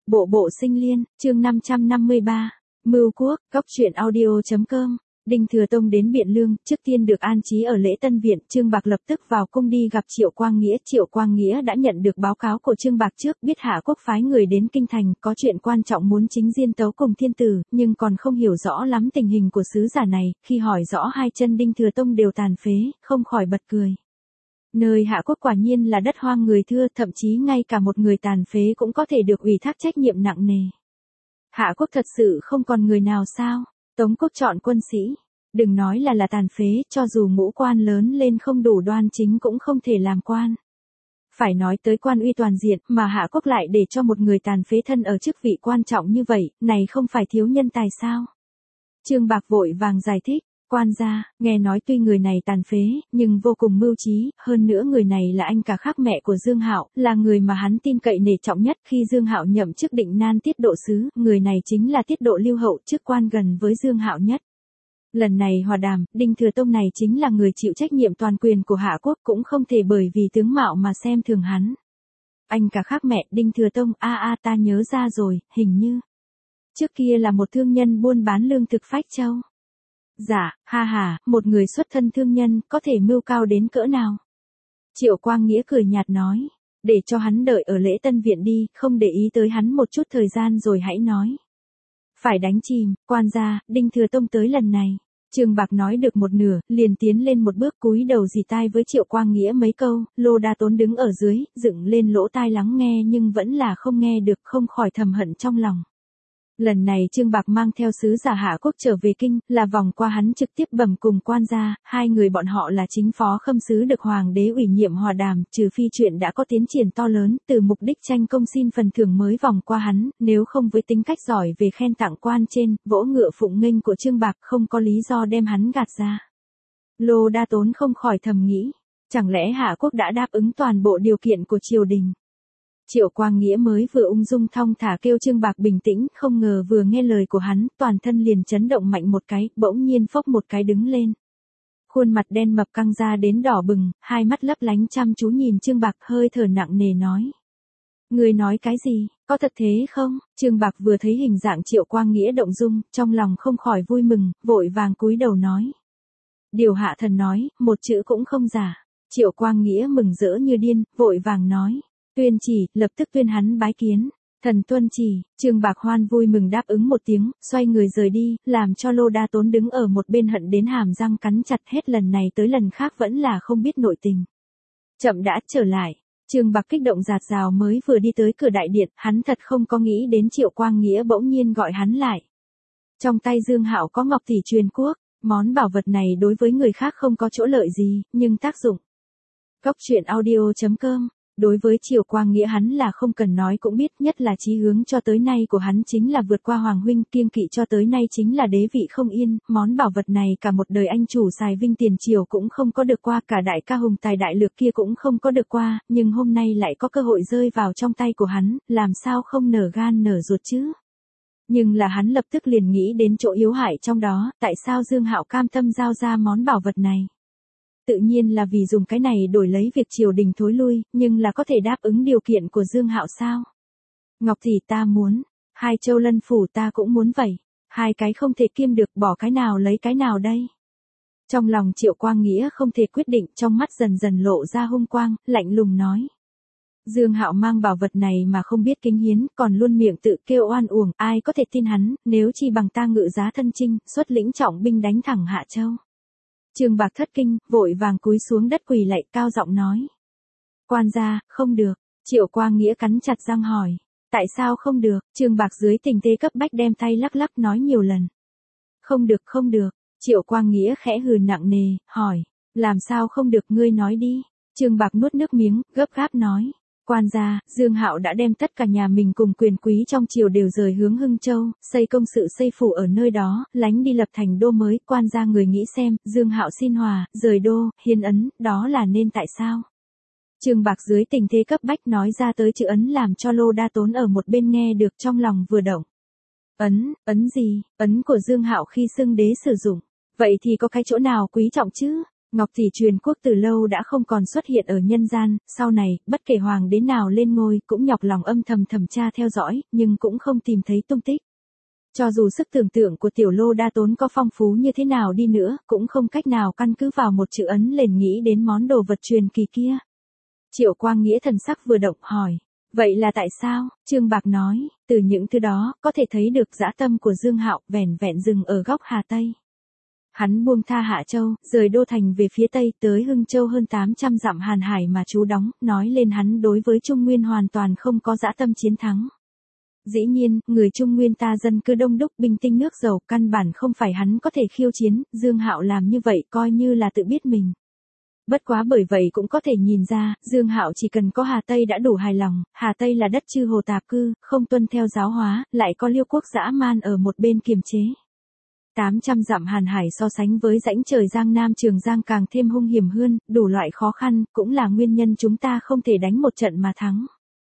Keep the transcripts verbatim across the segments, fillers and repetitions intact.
Bộ bộ sinh liên, chương năm trăm năm mươi ba, Mưu Quốc, Góc truyện audio chấm com. Đinh Thừa Tông đến Biện Lương, trước tiên được an trí ở lễ tân viện, Trương Bạc lập tức vào cung đi gặp Triệu Quang Nghĩa. Triệu Quang Nghĩa đã nhận được báo cáo của Trương Bạc trước, biết Hạ Quốc phái người đến kinh thành, có chuyện quan trọng muốn chính diên tấu cùng thiên tử, nhưng còn không hiểu rõ lắm tình hình của sứ giả này, khi hỏi rõ hai chân Đinh Thừa Tông đều tàn phế, không khỏi bật cười. Nơi Hạ Quốc quả nhiên là đất hoang người thưa, thậm chí ngay cả một người tàn phế cũng có thể được ủy thác trách nhiệm nặng nề. Hạ Quốc thật sự không còn người nào sao? Tống Quốc chọn quân sĩ, đừng nói là là tàn phế, cho dù ngũ quan lớn lên không đủ đoan chính cũng không thể làm quan. Phải nói tới quan uy toàn diện, mà Hạ Quốc lại để cho một người tàn phế thân ở chức vị quan trọng như vậy, này không phải thiếu nhân tài sao? Trương Bạc vội vàng giải thích. Quan gia, nghe nói tuy người này tàn phế, nhưng vô cùng mưu trí, hơn nữa người này là anh cả khác mẹ của Dương Hạo, là người mà hắn tin cậy nể trọng nhất. Khi Dương Hạo nhậm chức định nan tiết độ sứ, người này chính là tiết độ lưu hậu, chức quan gần với Dương Hạo nhất. Lần này hòa đàm, Đinh Thừa Tông này chính là người chịu trách nhiệm toàn quyền của Hạ Quốc, cũng không thể bởi vì tướng mạo mà xem thường hắn. Anh cả khác mẹ, Đinh Thừa Tông, a a ta nhớ ra rồi, hình như trước kia là một thương nhân buôn bán lương thực Phách Châu. Dạ, ha ha, một người xuất thân thương nhân, có thể mưu cao đến cỡ nào? Triệu Quang Nghĩa cười nhạt nói, để cho hắn đợi ở lễ tân viện đi, không để ý tới hắn một chút thời gian rồi hãy nói. Phải đánh chìm, quan gia, Đinh Thừa Tông tới lần này. Trương Bạc nói được một nửa, liền tiến lên một bước cúi đầu dì tai với Triệu Quang Nghĩa mấy câu, Lô Đa Tốn đứng ở dưới, dựng lên lỗ tai lắng nghe nhưng vẫn là không nghe được, không khỏi thầm hận trong lòng. Lần này Trương Bạc mang theo sứ giả Hạ Quốc trở về kinh, là vòng qua hắn trực tiếp bẩm cùng quan gia, hai người bọn họ là chính phó khâm sứ được hoàng đế ủy nhiệm hòa đàm, trừ phi chuyện đã có tiến triển to lớn, từ mục đích tranh công xin phần thưởng mới vòng qua hắn, nếu không với tính cách giỏi về khen tặng quan trên, vỗ ngựa phụng nghênh của Trương Bạc không có lý do đem hắn gạt ra. Lô Đa Tốn không khỏi thầm nghĩ, chẳng lẽ Hạ Quốc đã đáp ứng toàn bộ điều kiện của triều đình? Triệu Quang Nghĩa mới vừa ung dung thong thả kêu Trương Bạc bình tĩnh, không ngờ vừa nghe lời của hắn, toàn thân liền chấn động mạnh một cái, bỗng nhiên phốc một cái đứng lên. Khuôn mặt đen mập căng ra đến đỏ bừng, hai mắt lấp lánh chăm chú nhìn Trương Bạc, hơi thở nặng nề nói. Người nói cái gì, có thật thế không? Trương Bạc vừa thấy hình dạng Triệu Quang Nghĩa động dung, trong lòng không khỏi vui mừng, vội vàng cúi đầu nói. Điều hạ thần nói, một chữ cũng không giả. Triệu Quang Nghĩa mừng rỡ như điên, vội vàng nói. Tuyên chỉ, lập tức tuyên hắn bái kiến. Thần tuân chỉ, Trương Bạc Hoan vui mừng đáp ứng một tiếng, xoay người rời đi, làm cho Lô Đa Tốn đứng ở một bên hận đến hàm răng cắn chặt, hết lần này tới lần khác vẫn là không biết nội tình. Chậm đã trở lại, Trương Bạc kích động dạt dào mới vừa đi tới cửa đại điện, hắn thật không có nghĩ đến Triệu Quang Nghĩa bỗng nhiên gọi hắn lại. Trong tay Dương Hạo có ngọc tỷ truyền quốc, món bảo vật này đối với người khác không có chỗ lợi gì, nhưng tác dụng. Góc truyện audio chấm com. Đối với Triệu Quang Nghĩa hắn là không cần nói cũng biết, nhất là chí hướng cho tới nay của hắn chính là vượt qua Hoàng huynh, kiêng kỵ cho tới nay chính là đế vị không yên, món bảo vật này cả một đời anh chủ xài vinh tiền triều cũng không có được qua, cả đại ca hùng tài đại lược kia cũng không có được qua, nhưng hôm nay lại có cơ hội rơi vào trong tay của hắn, làm sao không nở gan nở ruột chứ? Nhưng là hắn lập tức liền nghĩ đến chỗ yếu hại trong đó, tại sao Dương Hạo cam tâm giao ra món bảo vật này? Tự nhiên là vì dùng cái này đổi lấy việc triều đình thối lui, nhưng là có thể đáp ứng điều kiện của Dương Hạo sao? Ngọc thì ta muốn, hai châu lân phủ ta cũng muốn vậy, hai cái không thể kiêm được, bỏ cái nào lấy cái nào đây? Trong lòng Triệu Quang Nghĩa không thể quyết định, trong mắt dần dần lộ ra hung quang, lạnh lùng nói. Dương Hạo mang bảo vật này mà không biết kính hiến, còn luôn miệng tự kêu oan uổng, ai có thể tin hắn, nếu chi bằng ta ngự giá thân chinh, xuất lĩnh trọng binh đánh thẳng Hạ Châu. Trương Bạc thất kinh, vội vàng cúi xuống đất quỳ lạy, cao giọng nói. Quan gia, không được. Triệu Quang Nghĩa cắn chặt răng hỏi. Tại sao không được? Trương Bạc dưới tình thế cấp bách đem tay lắc lắc nói nhiều lần. Không được, không được. Triệu Quang Nghĩa khẽ hừ nặng nề, hỏi. Làm sao không được, ngươi nói đi. Trương Bạc nuốt nước miếng, gấp gáp nói. Quan gia, Dương Hạo đã đem tất cả nhà mình cùng quyền quý trong triều đều rời hướng Hưng Châu, xây công sự xây phủ ở nơi đó, lánh đi lập thành đô mới, quan gia người nghĩ xem, Dương Hạo xin hòa, rời đô, hiến ấn, đó là nên tại sao? Trương Bạc dưới tình thế cấp bách nói ra tới chữ ấn làm cho Lô Đa Tốn ở một bên nghe được trong lòng vừa động. Ấn, ấn gì? Ấn của Dương Hạo khi xưng đế sử dụng. Vậy thì có cái chỗ nào quý trọng chứ? Ngọc tỷ truyền quốc từ lâu đã không còn xuất hiện ở nhân gian, sau này, bất kể hoàng đế nào lên ngôi cũng nhọc lòng âm thầm thẩm tra theo dõi, nhưng cũng không tìm thấy tung tích. Cho dù sức tưởng tượng của tiểu lô đa tốn có phong phú như thế nào đi nữa, cũng không cách nào căn cứ vào một chữ ấn lên nghĩ đến món đồ vật truyền kỳ kia. Triệu Quang Nghĩa thần sắc vừa động hỏi. Vậy là tại sao? Trương Bạc nói, từ những thứ đó, có thể thấy được dã tâm của Dương Hạo vẻn vẹn dừng ở góc Hà Tây. Hắn buông tha Hạ Châu, rời đô thành về phía Tây tới Hưng Châu hơn tám trăm dặm Hàn Hải mà trú đóng, nói lên hắn đối với Trung Nguyên hoàn toàn không có dã tâm chiến thắng. Dĩ nhiên, người Trung Nguyên ta dân cư đông đúc binh tinh nước giàu căn bản không phải hắn có thể khiêu chiến, Dương Hạo làm như vậy coi như là tự biết mình. Bất quá bởi vậy cũng có thể nhìn ra, Dương Hạo chỉ cần có Hà Tây đã đủ hài lòng, Hà Tây là đất chư hồ tạp cư, không tuân theo giáo hóa, lại có Liêu quốc dã man ở một bên kiềm chế. tám trăm dặm Hàn Hải so sánh với rãnh trời Giang Nam Trường Giang càng thêm hung hiểm hơn, đủ loại khó khăn, cũng là nguyên nhân chúng ta không thể đánh một trận mà thắng.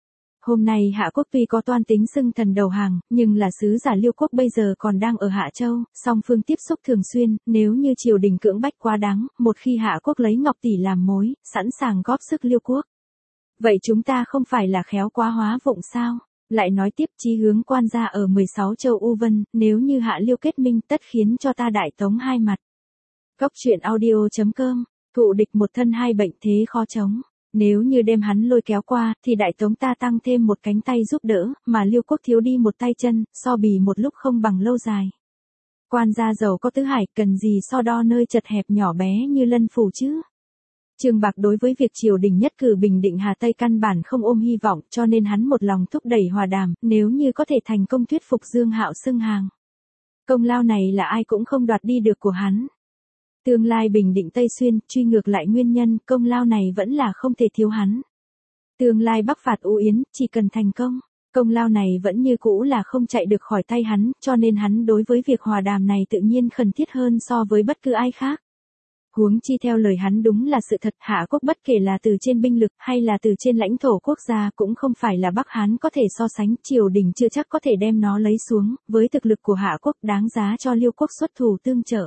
Hôm nay Hạ Quốc tuy có toan tính xưng thần đầu hàng, nhưng là sứ giả Liêu quốc bây giờ còn đang ở Hạ Châu, song phương tiếp xúc thường xuyên, nếu như triều đình cưỡng bách quá đáng, một khi Hạ Quốc lấy Ngọc tỷ làm mối, sẵn sàng góp sức Liêu quốc. Vậy chúng ta không phải là khéo quá hóa vụng sao? Lại nói tiếp chí hướng quan gia ở mười sáu châu U Vân, nếu như Hạ Liêu kết minh tất khiến cho ta đại tống hai mặt. Cốc truyện audio chấm com, thụ địch một thân hai bệnh thế khó chống. Nếu như đem hắn lôi kéo qua, thì đại tống ta tăng thêm một cánh tay giúp đỡ, mà Liêu quốc thiếu đi một tay chân, so bì một lúc không bằng lâu dài. Quan gia giàu có tứ hải, cần gì so đo nơi chật hẹp nhỏ bé như Lân Phủ chứ? Trương Bạc đối với việc triều đình nhất cử bình định Hà Tây căn bản không ôm hy vọng, cho nên hắn một lòng thúc đẩy hòa đàm, nếu như có thể thành công thuyết phục Dương Hạo xưng hàng. Công lao này là ai cũng không đoạt đi được của hắn. Tương lai bình định Tây Xuyên, truy ngược lại nguyên nhân, công lao này vẫn là không thể thiếu hắn. Tương lai bắc phạt U Yến, chỉ cần thành công, công lao này vẫn như cũ là không chạy được khỏi tay hắn, cho nên hắn đối với việc hòa đàm này tự nhiên khẩn thiết hơn so với bất cứ ai khác. Huống chi theo lời hắn đúng là sự thật, Hạ Quốc bất kể là từ trên binh lực hay là từ trên lãnh thổ quốc gia cũng không phải là Bắc Hán có thể so sánh, triều đình chưa chắc có thể đem nó lấy xuống, với thực lực của Hạ Quốc đáng giá cho Liêu quốc xuất thủ tương trợ.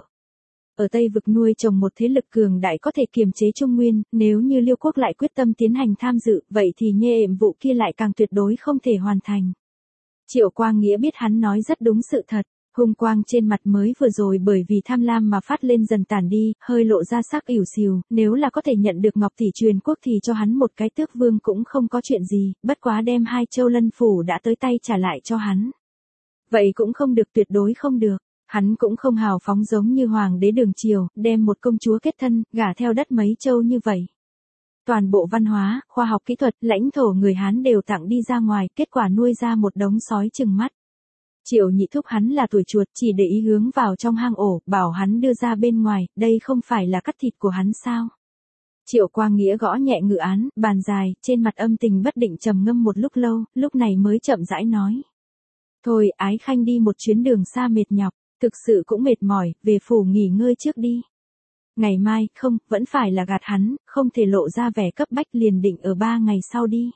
Ở Tây vực nuôi trồng một thế lực cường đại có thể kiềm chế Trung Nguyên, nếu như Liêu quốc lại quyết tâm tiến hành tham dự, vậy thì nhiệm vụ kia lại càng tuyệt đối không thể hoàn thành. Triệu Quang Nghĩa biết hắn nói rất đúng sự thật, hung quang trên mặt mới vừa rồi bởi vì tham lam mà phát lên dần tàn đi, hơi lộ ra sắc ỉu xìu, nếu là có thể nhận được Ngọc tỷ truyền quốc thì cho hắn một cái tước vương cũng không có chuyện gì, bất quá đem hai châu Lân Phủ đã tới tay trả lại cho hắn. Vậy cũng không được, tuyệt đối không được. Hắn cũng không hào phóng giống như hoàng đế Đường Triều, đem một công chúa kết thân, gả theo đất mấy châu như vậy. Toàn bộ văn hóa, khoa học kỹ thuật, lãnh thổ người Hán đều tặng đi ra ngoài, kết quả nuôi ra một đống sói chừng mắt. Triệu Nhị thúc hắn là tuổi chuột, chỉ để ý hướng vào trong hang ổ, bảo hắn đưa ra bên ngoài, đây không phải là cắt thịt của hắn sao? Triệu Quang Nghĩa gõ nhẹ ngự án, bàn dài, trên mặt âm tình bất định trầm ngâm một lúc lâu, lúc này mới chậm rãi nói. Thôi, Ái Khanh đi một chuyến đường xa mệt nhọc. Thực sự cũng mệt mỏi, về phủ nghỉ ngơi trước đi. Ngày mai, không, vẫn phải là gạt hắn, không thể lộ ra vẻ cấp bách, liền định ở ba ngày sau đi.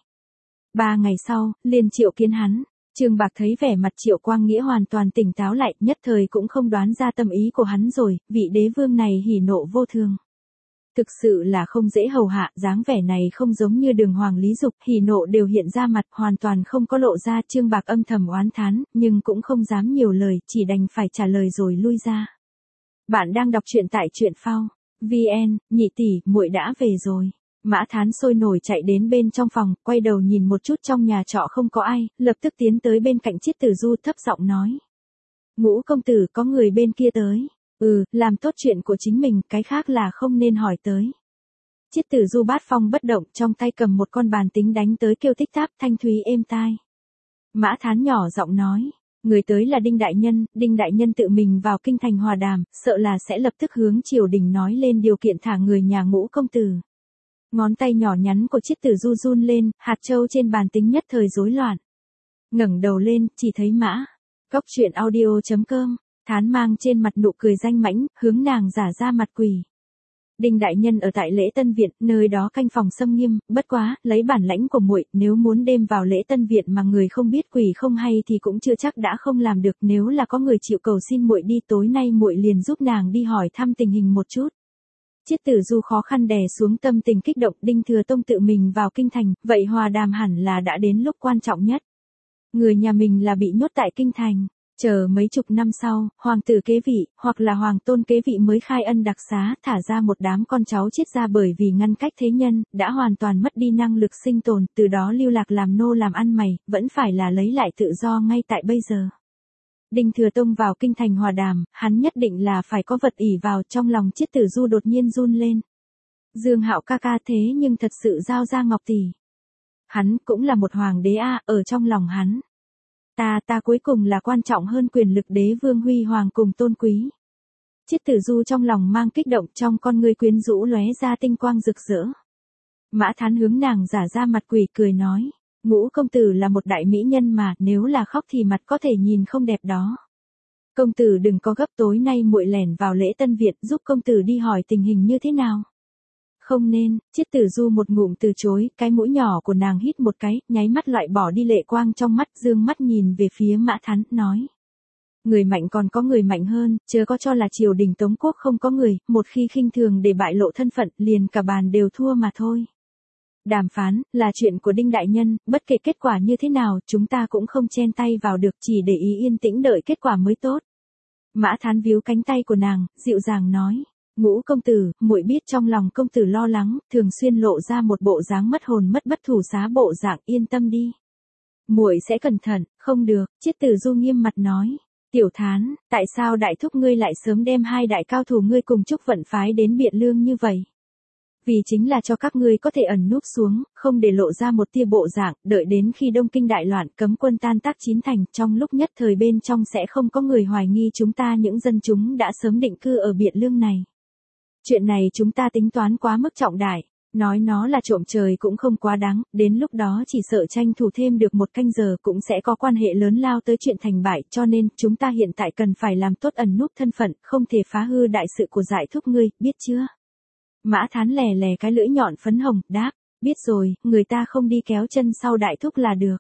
Ba ngày sau, liền triệu kiến hắn. Trương Bạc thấy vẻ mặt Triệu Quang Nghĩa hoàn toàn tỉnh táo lại, nhất thời cũng không đoán ra tâm ý của hắn rồi, vị đế vương này hỉ nộ vô thường. Thực sự là không dễ hầu hạ, dáng vẻ này không giống như Đường Hoàng Lý Dục, hỉ nộ đều hiện ra mặt, hoàn toàn không có lộ ra. Trương Bạc âm thầm oán thán, nhưng cũng không dám nhiều lời, chỉ đành phải trả lời rồi lui ra. Bạn đang đọc truyện tại truyện phao vn, Nhị tỷ, muội đã về rồi. Mã Thán sôi nổi chạy đến bên trong phòng, quay đầu nhìn một chút trong nhà trọ không có ai, lập tức tiến tới bên cạnh Chiết Tử Du thấp giọng nói. Ngũ công tử, có người bên kia tới. Ừ, làm tốt chuyện của chính mình, cái khác là không nên hỏi tới. Chiết Tử Du bát phong bất động, trong tay cầm một con bàn tính đánh tới kêu tích táp, thanh thúy êm tai. Mã Thán nhỏ giọng nói, người tới là Đinh Đại Nhân, Đinh Đại Nhân tự mình vào kinh thành hòa đàm, sợ là sẽ lập tức hướng triều đình nói lên điều kiện thả người nhà Ngũ công tử. Ngón tay nhỏ nhắn của Chiết Tử Du run lên, hạt châu trên bàn tính nhất thời rối loạn. Ngẩng đầu lên, chỉ thấy Mã. Cốc truyện audio chấm com. Thán mang trên mặt nụ cười danh mãnh, hướng nàng giả ra mặt quỷ. Đinh Đại Nhân ở tại Lễ Tân Viện, nơi đó canh phòng xâm nghiêm, bất quá, lấy bản lãnh của muội, nếu muốn đêm vào Lễ Tân Viện mà người không biết quỷ không hay thì cũng chưa chắc đã không làm được, nếu là có người chịu cầu xin muội đi tối nay muội liền giúp nàng đi hỏi thăm tình hình một chút. Chiết Tử Du khó khăn đè xuống tâm tình kích động, Đinh Thừa Tông tự mình vào kinh thành, vậy hòa đàm hẳn là đã đến lúc quan trọng nhất. Người nhà mình là bị nhốt tại kinh thành, chờ mấy chục năm sau, hoàng tử kế vị, hoặc là hoàng tôn kế vị mới khai ân đặc xá, thả ra một đám con cháu chết ra bởi vì ngăn cách thế nhân, đã hoàn toàn mất đi năng lực sinh tồn, từ đó lưu lạc làm nô làm ăn mày, vẫn phải là lấy lại tự do ngay tại bây giờ. Đinh Thừa Tông vào kinh thành hòa đàm, hắn nhất định là phải có vật ỷ vào, trong lòng Chiết Tử Du đột nhiên run lên. Dương Hạo ca ca thế nhưng thật sự giao ra ngọc tỷ. Hắn cũng là một hoàng đế a, ở trong lòng hắn. Ta ta cuối cùng là quan trọng hơn quyền lực đế vương huy hoàng cùng tôn quý. Chiết Tử Du trong lòng mang kích động, trong con ngươi quyến rũ lóe ra tinh quang rực rỡ. Mã Thán hướng nàng giả ra mặt quỷ cười nói. Ngũ công tử là một đại mỹ nhân mà, nếu là khóc thì mặt có thể nhìn không đẹp đó. Công tử đừng có gấp, tối nay muội lẻn vào lễ tân viện, giúp công tử đi hỏi tình hình như thế nào. Không nên, Chiết Tử Du một ngụm từ chối, cái mũi nhỏ của nàng hít một cái, nháy mắt loại bỏ đi lệ quang trong mắt, dương mắt nhìn về phía Mã Thán, nói. Người mạnh còn có người mạnh hơn, chớ có cho là triều đình Tống Quốc không có người, một khi khinh thường để bại lộ thân phận, liền cả bàn đều thua mà thôi. Đàm phán, là chuyện của Đinh Đại Nhân, bất kể kết quả như thế nào, chúng ta cũng không chen tay vào được, chỉ để ý yên tĩnh đợi kết quả mới tốt. Mã Thán víu cánh tay của nàng, dịu dàng nói. Ngũ công tử, muội biết trong lòng công tử lo lắng, thường xuyên lộ ra một bộ dáng mất hồn mất bất thủ xá bộ dạng, yên tâm đi. Muội sẽ cẩn thận. Không được, Chiết Tử Du nghiêm mặt nói. Tiểu Thán, tại sao đại thúc ngươi lại sớm đem hai đại cao thủ ngươi cùng Trúc Vận phái đến Biện Lương như vậy? Vì chính là cho các ngươi có thể ẩn núp xuống, không để lộ ra một tia bộ dạng, đợi đến khi Đông Kinh đại loạn cấm quân tan tác chín thành, trong lúc nhất thời bên trong sẽ không có người hoài nghi chúng ta những dân chúng đã sớm định cư ở Biện Lương này. Chuyện này chúng ta tính toán quá mức trọng đại, nói nó là trộm trời cũng không quá đáng, đến lúc đó chỉ sợ tranh thủ thêm được một canh giờ cũng sẽ có quan hệ lớn lao tới chuyện thành bại, cho nên chúng ta hiện tại cần phải làm tốt ẩn núp thân phận, không thể phá hư đại sự của Giải thúc ngươi, biết chưa? Mã Thán lè lè cái lưỡi nhọn phấn hồng, đáp, biết rồi, người ta không đi kéo chân sau đại thúc là được.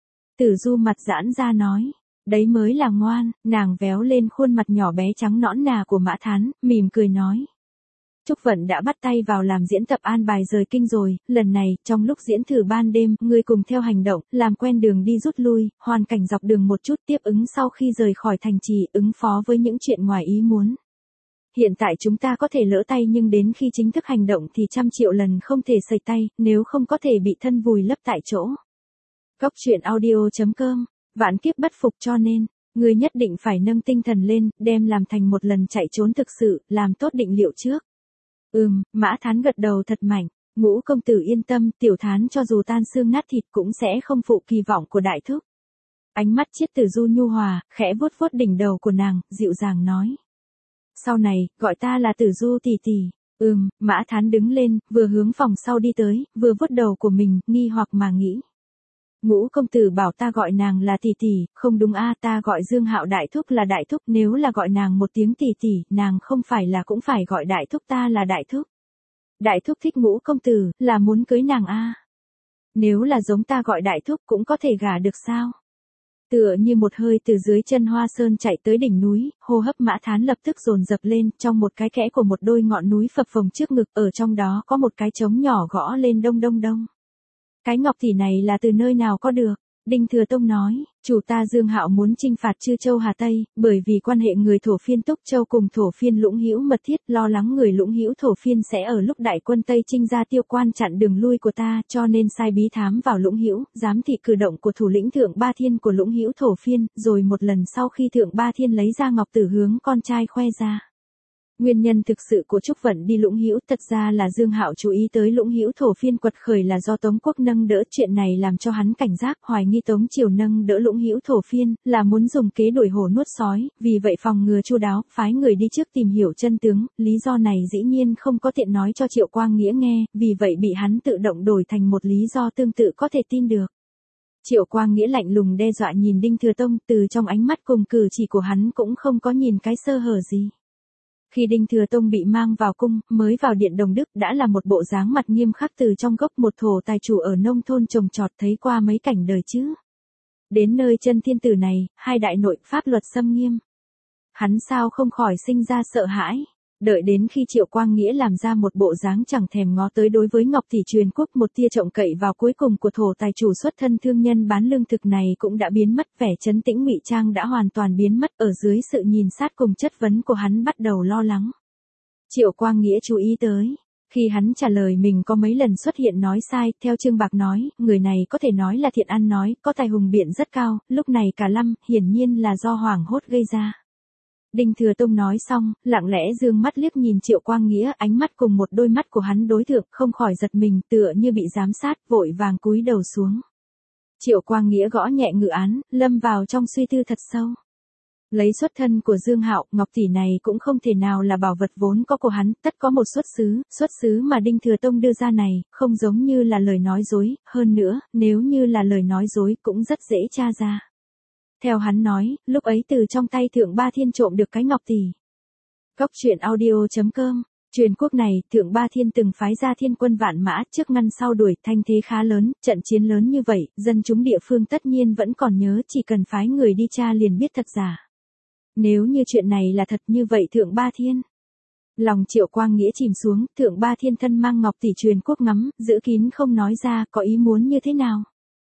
Tử Du mặt giãn ra nói, đấy mới là ngoan, nàng véo lên khuôn mặt nhỏ bé trắng nõn nà của Mã Thán, mỉm cười nói. Trúc Vận đã bắt tay vào làm diễn tập an bài rời kinh rồi, lần này, trong lúc diễn thử ban đêm, ngươi cùng theo hành động, làm quen đường đi rút lui, hoàn cảnh dọc đường một chút tiếp ứng sau khi rời khỏi thành trì, ứng phó với những chuyện ngoài ý muốn. Hiện tại chúng ta có thể lỡ tay nhưng đến khi chính thức hành động thì trăm triệu lần không thể sẩy tay, nếu không có thể bị thân vùi lấp tại chỗ. Góc truyện audio chấm com, vạn kiếp bất phục cho nên, ngươi nhất định phải nâng tinh thần lên, đem làm thành một lần chạy trốn thực sự, làm tốt định liệu trước. Ừm, Mã Thán gật đầu thật mạnh, Ngũ công tử yên tâm, Tiểu Thán cho dù tan xương nát thịt cũng sẽ không phụ kỳ vọng của đại thúc. Ánh mắt Chiết Tử Du nhu hòa, khẽ vuốt vuốt đỉnh đầu của nàng, dịu dàng nói. Sau này, gọi ta là Tử Du tỷ tỷ. Ừm, Mã Thán đứng lên, vừa hướng phòng sau đi tới, vừa vuốt đầu của mình, nghi hoặc mà nghĩ. Ngũ công tử bảo ta gọi nàng là tỷ tỷ, không đúng a, ta gọi Dương Hạo đại thúc là đại thúc, nếu là gọi nàng một tiếng tỷ tỷ, nàng không phải là cũng phải gọi đại thúc ta là đại thúc. Đại thúc thích Ngũ công tử, là muốn cưới nàng a. Nếu là giống ta gọi đại thúc cũng có thể gả được sao? Tựa như một hơi từ dưới chân Hoa Sơn chạy tới đỉnh núi, hô hấp Mã Thán lập tức dồn dập lên, trong một cái kẽ của một đôi ngọn núi phập phồng trước ngực, ở trong đó có một cái trống nhỏ gõ lên đông đông đông. Cái ngọc tỷ này là từ nơi nào có được? Đinh Thừa Tông nói, chủ ta Dương Hạo muốn chinh phạt Chư Châu Hà Tây, bởi vì quan hệ người thổ phiên Túc Châu cùng thổ phiên Lũng Hữu mật thiết, lo lắng người Lũng Hữu thổ phiên sẽ ở lúc đại quân Tây chinh ra tiêu quan chặn đường lui của ta, cho nên sai bí thám vào Lũng Hữu, giám thị cử động của thủ lĩnh Thượng Ba Thiên của Lũng Hữu thổ phiên, rồi một lần sau khi Thượng Ba Thiên lấy ra ngọc tử hướng con trai khoe ra. Nguyên nhân thực sự của Trúc Vận đi Lũng Hữu thật ra là Dương Hạo chú ý tới Lũng Hữu thổ phiên quật khởi là do Tống Quốc nâng đỡ, chuyện này làm cho hắn cảnh giác, hoài nghi Tống triều nâng đỡ Lũng Hữu thổ phiên là muốn dùng kế đuổi hổ nuốt sói, vì vậy phòng ngừa chu đáo, phái người đi trước tìm hiểu chân tướng, lý do này dĩ nhiên không có tiện nói cho Triệu Quang Nghĩa nghe, vì vậy bị hắn tự động đổi thành một lý do tương tự có thể tin được. Triệu Quang Nghĩa lạnh lùng đe dọa nhìn Đinh Thừa Tông, từ trong ánh mắt cùng cử chỉ của hắn cũng không có nhìn cái sơ hở gì. Khi Đinh Thừa Tông bị mang vào cung, mới vào điện Đồng Đức đã là một bộ dáng mặt nghiêm khắc từ trong gốc một thổ tài chủ ở nông thôn trồng trọt thấy qua mấy cảnh đời chứ. Đến nơi chân thiên tử này, hai đại nội pháp luật xâm nghiêm. Hắn sao không khỏi sinh ra sợ hãi. Đợi đến khi Triệu Quang Nghĩa làm ra một bộ dáng chẳng thèm ngó tới đối với Ngọc Tỷ truyền quốc một tia trọng cậy vào cuối cùng của thổ tài chủ xuất thân thương nhân bán lương thực này cũng đã biến mất, vẻ trấn tĩnh ngụy trang đã hoàn toàn biến mất, ở dưới sự nhìn sát cùng chất vấn của hắn bắt đầu lo lắng. Triệu Quang Nghĩa chú ý tới, khi hắn trả lời mình có mấy lần xuất hiện nói sai, theo Trương Bạc nói, người này có thể nói là thiện ăn nói, có tài hùng biện rất cao, lúc này cả lâm, hiển nhiên là do hoảng hốt gây ra. Đinh Thừa Tông nói xong, lặng lẽ dương mắt liếc nhìn Triệu Quang Nghĩa, ánh mắt cùng một đôi mắt của hắn đối thượng, không khỏi giật mình, tựa như bị giám sát, vội vàng cúi đầu xuống. Triệu Quang Nghĩa gõ nhẹ ngự án, lâm vào trong suy tư thật sâu. Lấy xuất thân của Dương Hạo, Ngọc Tỷ này cũng không thể nào là bảo vật vốn có của hắn, tất có một xuất xứ, xuất xứ mà Đinh Thừa Tông đưa ra này, không giống như là lời nói dối, hơn nữa, nếu như là lời nói dối cũng rất dễ tra ra. Theo hắn nói, lúc ấy từ trong tay Thượng Ba Thiên trộm được cái Ngọc Tỷ. Góc truyện audio chấm com, truyền quốc này, Thượng Ba Thiên từng phái ra thiên quân vạn mã, trước ngăn sau đuổi, thanh thế khá lớn, trận chiến lớn như vậy, dân chúng địa phương tất nhiên vẫn còn nhớ, chỉ cần phái người đi tra liền biết thật giả. Nếu như chuyện này là thật như vậy Thượng Ba Thiên. Lòng Triệu Quang Nghĩa chìm xuống, Thượng Ba Thiên thân mang Ngọc Tỷ truyền quốc ngắm, giữ kín không nói ra, có ý muốn như thế nào.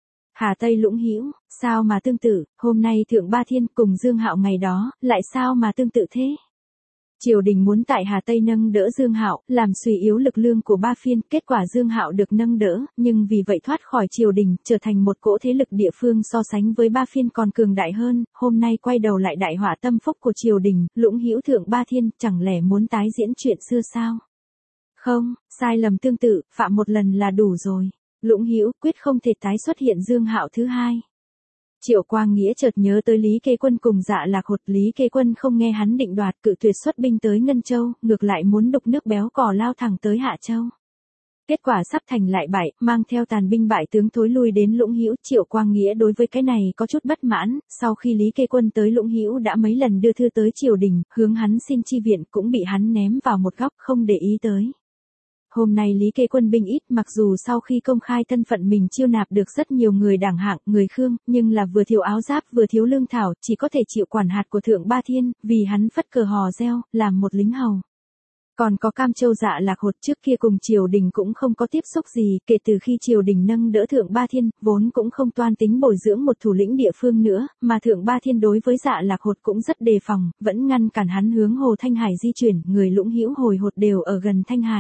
Hà Tây Lũng Hữu, sao mà tương tự, hôm nay Thượng Ba Thiên cùng Dương Hạo ngày đó, lại sao mà tương tự thế? Triều đình muốn tại Hà Tây nâng đỡ Dương Hạo, làm suy yếu lực lượng của ba phiên, kết quả Dương Hạo được nâng đỡ, nhưng vì vậy thoát khỏi triều đình, trở thành một cỗ thế lực địa phương so sánh với ba phiên còn cường đại hơn, hôm nay quay đầu lại đại họa tâm phúc của triều đình, Lũng Hữu Thượng Ba Thiên, chẳng lẽ muốn tái diễn chuyện xưa sao? Không, sai lầm tương tự, phạm một lần là đủ rồi. Lũng Hữu quyết không thể tái xuất hiện Dương Hạo thứ hai. Triệu Quang Nghĩa chợt nhớ tới Lý Kê Quân cùng Dạ Lạc Hột, Lý Kê Quân không nghe hắn định đoạt, cự tuyệt xuất binh tới Ngân Châu, ngược lại muốn đục nước béo cò lao thẳng tới Hạ Châu. Kết quả sắp thành lại bại, mang theo tàn binh bại tướng thối lui đến Lũng Hữu, Triệu Quang Nghĩa đối với cái này có chút bất mãn, sau khi Lý Kê Quân tới Lũng Hữu đã mấy lần đưa thư tới triều đình, hướng hắn xin chi viện cũng bị hắn ném vào một góc không để ý tới. Hôm nay Lý Kê Quân binh ít, mặc dù sau khi công khai thân phận mình chiêu nạp được rất nhiều người đảng hạng, người Khương, nhưng là vừa thiếu áo giáp vừa thiếu lương thảo, chỉ có thể chịu quản hạt của Thượng Ba Thiên, vì hắn phất cờ hò reo, làm một lính hầu. Còn có Cam Châu Dạ Lạc Hột trước kia cùng triều đình cũng không có tiếp xúc gì, kể từ khi triều đình nâng đỡ Thượng Ba Thiên, vốn cũng không toan tính bồi dưỡng một thủ lĩnh địa phương nữa, mà Thượng Ba Thiên đối với Dạ Lạc Hột cũng rất đề phòng, vẫn ngăn cản hắn hướng Hồ Thanh Hải di chuyển, người Lũng Hữu hồi hột đều ở gần Thanh Hải.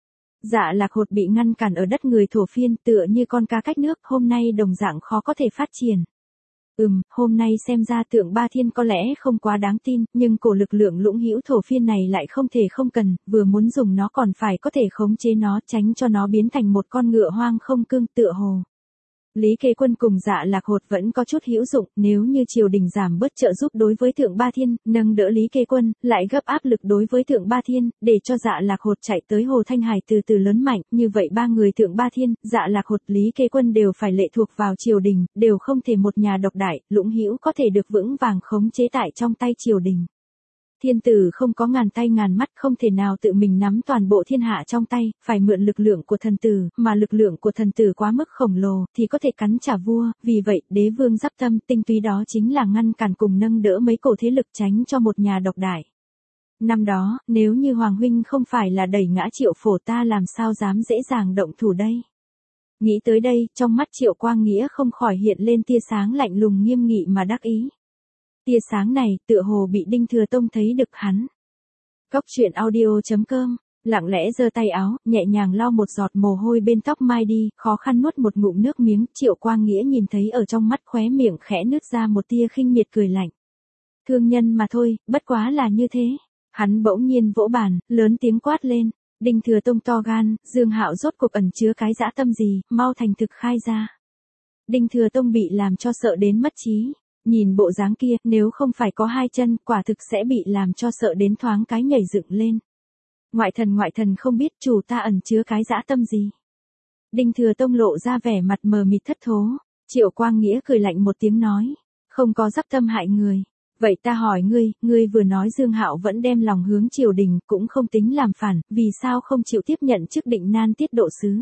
Dạ Lạc Hột bị ngăn cản ở đất người thổ phiên, tựa như con cá cách nước, hôm nay đồng dạng khó có thể phát triển. Ừm, hôm nay xem ra Thượng Ba Thiên có lẽ không quá đáng tin, nhưng cổ lực lượng Lũng Hữu thổ phiên này lại không thể không cần, vừa muốn dùng nó còn phải có thể khống chế nó, tránh cho nó biến thành một con ngựa hoang không cương, tựa hồ. Lý Kê Quân cùng Dạ Lạc Hột vẫn có chút hữu dụng, nếu như triều đình giảm bớt trợ giúp đối với Thượng Ba Thiên, nâng đỡ Lý Kê Quân, lại gấp áp lực đối với Thượng Ba Thiên, để cho Dạ Lạc Hột chạy tới Hồ Thanh Hải từ từ lớn mạnh, như vậy ba người Thượng Ba Thiên, Dạ Lạc Hột, Lý Kê Quân đều phải lệ thuộc vào triều đình, đều không thể một nhà độc đại, Lũng Hữu có thể được vững vàng khống chế tại trong tay triều đình. Thiên tử không có ngàn tay ngàn mắt, không thể nào tự mình nắm toàn bộ thiên hạ trong tay, phải mượn lực lượng của thần tử, mà lực lượng của thần tử quá mức khổng lồ, thì có thể cắn trả vua, vì vậy, đế vương Giáp Tâm, tinh túy đó chính là ngăn cản cùng nâng đỡ mấy cổ thế lực tránh cho một nhà độc đại. Năm đó, nếu như Hoàng huynh không phải là đẩy ngã Triệu Phổ, ta làm sao dám dễ dàng động thủ đây. Nghĩ tới đây, trong mắt Triệu Quang Nghĩa không khỏi hiện lên tia sáng lạnh lùng nghiêm nghị mà đắc ý. Tia sáng này, tựa hồ bị Đinh Thừa Tông thấy được hắn. Góc truyện audio chấm com, lặng lẽ giơ tay áo, nhẹ nhàng lau một giọt mồ hôi bên tóc mai đi, khó khăn nuốt một ngụm nước miếng, Triệu Quang Nghĩa nhìn thấy ở trong mắt khóe miệng khẽ nứt ra một tia khinh miệt cười lạnh. Thương nhân mà thôi, bất quá là như thế. Hắn bỗng nhiên vỗ bàn, lớn tiếng quát lên. Đinh Thừa Tông to gan, Dương Hạo rốt cuộc ẩn chứa cái dã tâm gì, mau thành thực khai ra. Đinh Thừa Tông bị làm cho sợ đến mất trí. Nhìn bộ dáng kia, nếu không phải có hai chân, quả thực sẽ bị làm cho sợ đến thoáng cái nhảy dựng lên. Ngoại thần ngoại thần không biết chủ ta ẩn chứa cái dã tâm gì. Đinh Thừa Tông lộ ra vẻ mặt mờ mịt thất thố. Triệu Quang Nghĩa cười lạnh một tiếng nói. Không có dắp tâm hại người. Vậy ta hỏi ngươi, ngươi vừa nói Dương Hạo vẫn đem lòng hướng triều đình, cũng không tính làm phản, vì sao không chịu tiếp nhận chức định nan tiết độ sứ.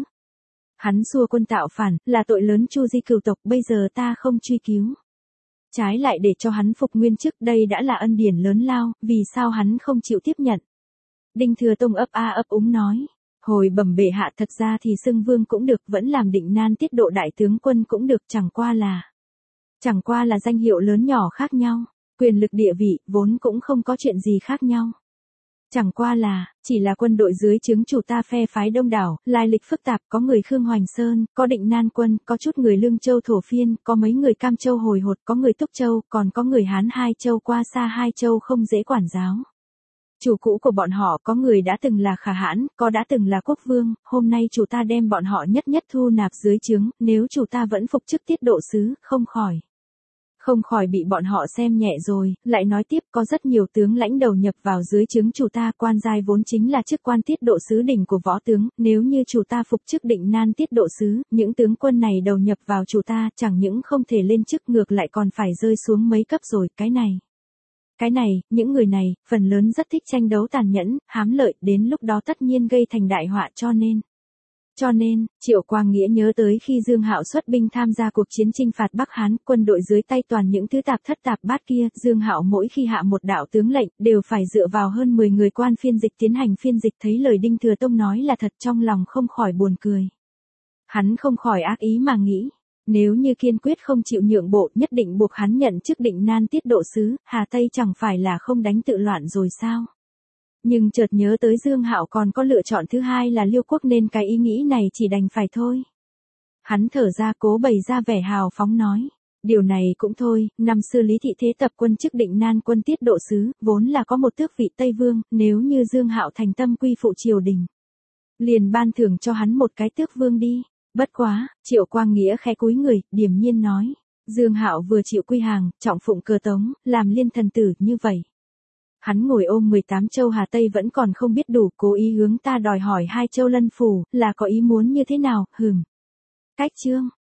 Hắn xua quân tạo phản, là tội lớn chu di cửu tộc, bây giờ ta không truy cứu. Trái lại để cho hắn phục nguyên chức, đây đã là ân điển lớn lao, vì sao hắn không chịu tiếp nhận. Đinh Thừa Tông ấp a ấp úng nói. Hồi bẩm bệ hạ, thật ra thì xưng vương cũng được, vẫn làm Định Nan tiết độ đại tướng quân cũng được, chẳng qua là... Chẳng qua là danh hiệu lớn nhỏ khác nhau, quyền lực địa vị, vốn cũng không có chuyện gì khác nhau. Chẳng qua là, chỉ là quân đội dưới trướng chủ ta phe phái đông đảo, lai lịch phức tạp, có người Khương Hoành Sơn, có Định Nan quân, có chút người Lương Châu thổ phiên, có mấy người Cam Châu hồi hột, có người Túc Châu, còn có người Hán Hai Châu, qua xa Hai Châu không dễ quản giáo. Chủ cũ của bọn họ có người đã từng là Khả Hãn, có đã từng là quốc vương, hôm nay chủ ta đem bọn họ nhất nhất thu nạp dưới trướng, nếu chủ ta vẫn phục chức tiết độ sứ, không khỏi. Không khỏi bị bọn họ xem nhẹ rồi, lại nói tiếp có rất nhiều tướng lãnh đầu nhập vào dưới trướng chủ ta, quan giai vốn chính là chức quan tiết độ sứ đỉnh của võ tướng, nếu như chủ ta phục chức Định Nan tiết độ sứ, những tướng quân này đầu nhập vào chủ ta, chẳng những không thể lên chức ngược lại còn phải rơi xuống mấy cấp rồi, cái này. Cái này, những người này, phần lớn rất thích tranh đấu tàn nhẫn, hám lợi, đến lúc đó tất nhiên gây thành đại họa cho nên. Cho nên, Triệu Quang Nghĩa nhớ tới khi Dương Hạo xuất binh tham gia cuộc chiến chinh phạt Bắc Hán, quân đội dưới tay toàn những thứ tạp thất tạp bát kia, Dương Hạo mỗi khi hạ một đạo tướng lệnh, đều phải dựa vào hơn mười người quan phiên dịch tiến hành phiên dịch, thấy lời Đinh Thừa Tông nói là thật trong lòng không khỏi buồn cười. Hắn không khỏi ác ý mà nghĩ, nếu như kiên quyết không chịu nhượng bộ, nhất định buộc hắn nhận chức Định Nan tiết độ sứ, Hà Tây chẳng phải là không đánh tự loạn rồi sao? Nhưng chợt nhớ tới Dương Hạo còn có lựa chọn thứ hai là Liêu quốc nên cái ý nghĩ này chỉ đành phải thôi. Hắn thở ra cố bày ra vẻ hào phóng nói. Điều này cũng thôi, năm xưa Lý Thị Thế tập quân chức Định Nan quân tiết độ sứ, vốn là có một tước vị Tây Vương, nếu như Dương Hạo thành tâm quy phụ triều đình. Liền ban thưởng cho hắn một cái tước vương đi. Bất quá, Triệu Quang Nghĩa khẽ cúi người, điềm nhiên nói. Dương Hạo vừa chịu quy hàng, trọng phụng cờ Tống, làm liên thần tử như vậy. Hắn ngồi ôm mười tám châu Hà Tây vẫn còn không biết đủ, cố ý hướng ta đòi hỏi hai châu lân phủ, là có ý muốn như thế nào, hừm. Cách chương.